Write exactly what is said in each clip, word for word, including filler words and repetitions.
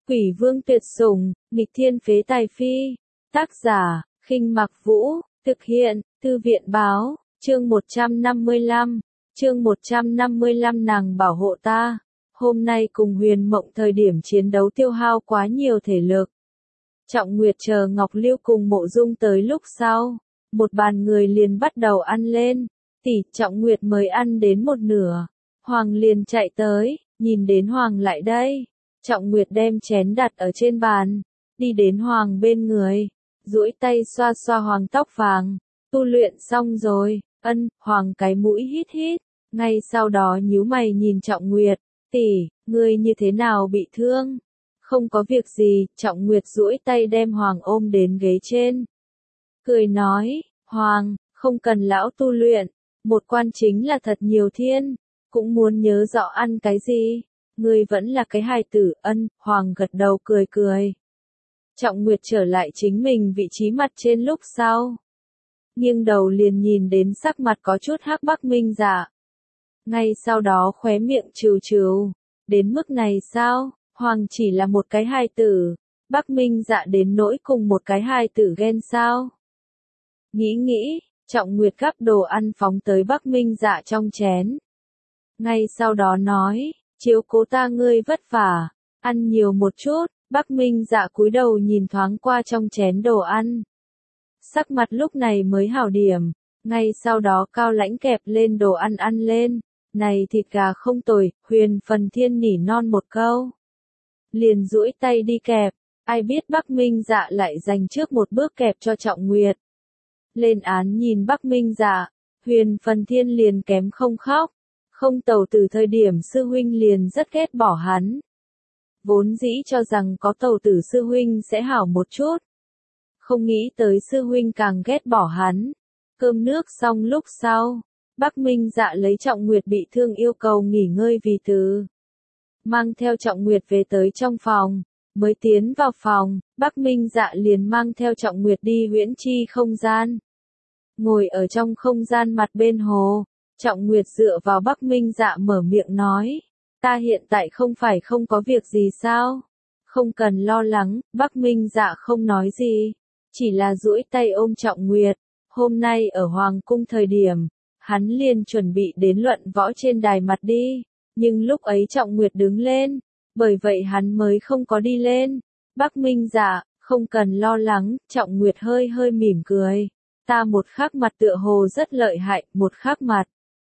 Quỷ vương tuyệt sủng, nghịch thiên phế tài phi. Tác giả, Khinh Mặc Vũ, thực hiện, Thư viện báo, chương một trăm năm mươi lăm, chương một trăm năm mươi lăm nàng bảo hộ ta. Hôm nay cùng Huyền Mộng thời điểm chiến đấu tiêu hao quá nhiều thể lực. Trọng Nguyệt chờ Ngọc Lưu cùng Mộ Dung tới lúc sau, một bàn người liền bắt đầu ăn lên. Tỷ, Trọng Nguyệt mới ăn đến một nửa, Hoàng liền chạy tới, nhìn đến Hoàng lại đây. Trọng Nguyệt đem chén đặt ở trên bàn, đi đến Hoàng bên người, duỗi tay xoa xoa Hoàng tóc vàng. Tu luyện xong rồi, ân, Hoàng cái mũi hít hít, ngay sau đó nhíu mày nhìn Trọng Nguyệt, tỷ, ngươi như thế nào bị thương? Không có việc gì, Trọng Nguyệt duỗi tay đem Hoàng ôm đến ghế trên. Cười nói, Hoàng, không cần lão tu luyện, một quan chính là thật nhiều thiên, cũng muốn nhớ rõ ăn cái gì. Ngươi vẫn là cái hài tử, ân, Hoàng gật đầu cười cười. Trọng Nguyệt trở lại chính mình vị trí mặt trên lúc sau. Nghiêng đầu liền nhìn đến sắc mặt có chút hắc Bắc Minh Dạ. Ngay sau đó khóe miệng trừ trừ, đến mức này sao, Hoàng chỉ là một cái hài tử, Bắc Minh Dạ đến nỗi cùng một cái hài tử ghen sao. Nghĩ nghĩ, Trọng Nguyệt gắp đồ ăn phóng tới Bắc Minh Dạ trong chén. Ngay sau đó nói, chiếu cố ta ngươi vất vả, ăn nhiều một chút. Bắc Minh Dạ cúi đầu nhìn thoáng qua trong chén đồ ăn. Sắc mặt lúc này mới hảo điểm, ngay sau đó Cao Lãnh kẹp lên đồ ăn ăn lên. Này thịt gà không tồi, Huyền Phần Thiên nỉ non một câu. Liền duỗi tay đi kẹp, ai biết Bắc Minh Dạ lại dành trước một bước kẹp cho Trọng Nguyệt. Lên án nhìn Bắc Minh Dạ, Huyền Phần Thiên liền kém không khóc. Không tẩu từ thời điểm sư huynh liền rất ghét bỏ hắn. Vốn dĩ cho rằng có tẩu tử sư huynh sẽ hảo một chút. Không nghĩ tới sư huynh càng ghét bỏ hắn. Cơm nước xong lúc sau, Bắc Minh Dạ lấy Trọng Nguyệt bị thương yêu cầu nghỉ ngơi vì từ. Mang theo Trọng Nguyệt về tới trong phòng, mới tiến vào phòng, Bắc Minh Dạ liền mang theo Trọng Nguyệt đi huyễn chi không gian. Ngồi ở trong không gian mặt bên hồ, Trọng Nguyệt dựa vào Bắc Minh Dạ mở miệng nói. Ta hiện tại không phải không có việc gì sao? Không cần lo lắng, Bắc Minh Dạ không nói gì. Chỉ là duỗi tay ôm Trọng Nguyệt. Hôm nay ở Hoàng cung thời điểm, hắn liền chuẩn bị đến luận võ trên đài mặt đi. Nhưng lúc ấy Trọng Nguyệt đứng lên, bởi vậy hắn mới không có đi lên. Bắc Minh Dạ, không cần lo lắng, Trọng Nguyệt hơi hơi mỉm cười. Ta một khắc mặt tựa hồ rất lợi hại, một khắc mặt.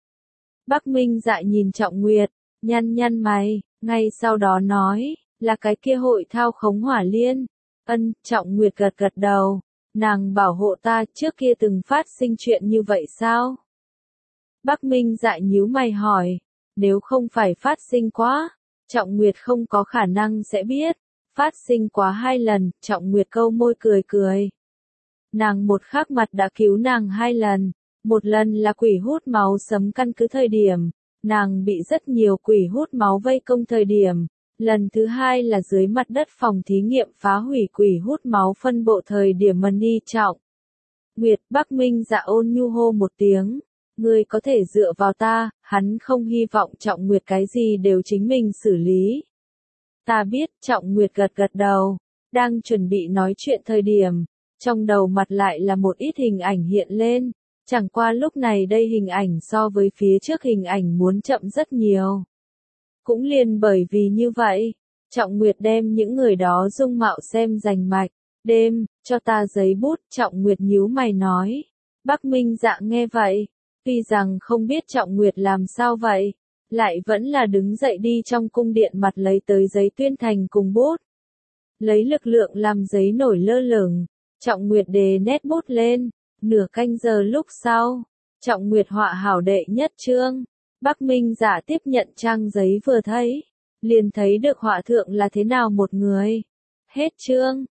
Bắc Minh Dạ nhìn Trọng Nguyệt, nhăn nhăn mày, ngay sau đó nói, là cái kia hội thao khống hỏa liên. Ân, Trọng Nguyệt gật gật đầu, nàng bảo hộ ta trước kia từng phát sinh chuyện như vậy sao? Bắc Minh Dạ nhíu mày hỏi, nếu không phải phát sinh quá, Trọng Nguyệt không có khả năng sẽ biết, phát sinh quá hai lần, Trọng Nguyệt câu môi cười cười. Nàng một khắc mặt đã cứu nàng hai lần, một lần là quỷ hút máu sấm căn cứ thời điểm. Nàng bị rất nhiều quỷ hút máu vây công thời điểm. Lần thứ hai là dưới mặt đất phòng thí nghiệm phá hủy quỷ hút máu phân bộ thời điểm mân ni Trọng Nguyệt. Bắc Minh Dạ ôn nhu hô một tiếng. Ngươi có thể dựa vào ta, hắn không hy vọng Trọng Nguyệt cái gì đều chính mình xử lý. Ta biết, Trọng Nguyệt gật gật đầu. Đang chuẩn bị nói chuyện thời điểm. Trong đầu mặt lại là một ít hình ảnh hiện lên. Chẳng qua lúc này đây hình ảnh so với phía trước hình ảnh muốn chậm rất nhiều. Cũng liền bởi vì như vậy, Trọng Nguyệt đem những người đó dung mạo xem rành mạch. Đêm, cho ta giấy bút, Trọng Nguyệt nhíu mày nói. Bắc Minh Dạ nghe vậy, tuy rằng không biết Trọng Nguyệt làm sao vậy, lại vẫn là đứng dậy đi trong cung điện mặt lấy tới giấy tuyên thành cùng bút. Lấy lực lượng làm giấy nổi lơ lửng, Trọng Nguyệt đề nét bút lên. Nửa canh giờ lúc sau, Trọng Nguyệt họa hảo đệ nhất chương. Bắc Minh Dạ tiếp nhận trang giấy vừa thấy, liền thấy được họa thượng là thế nào một người. Hết chương.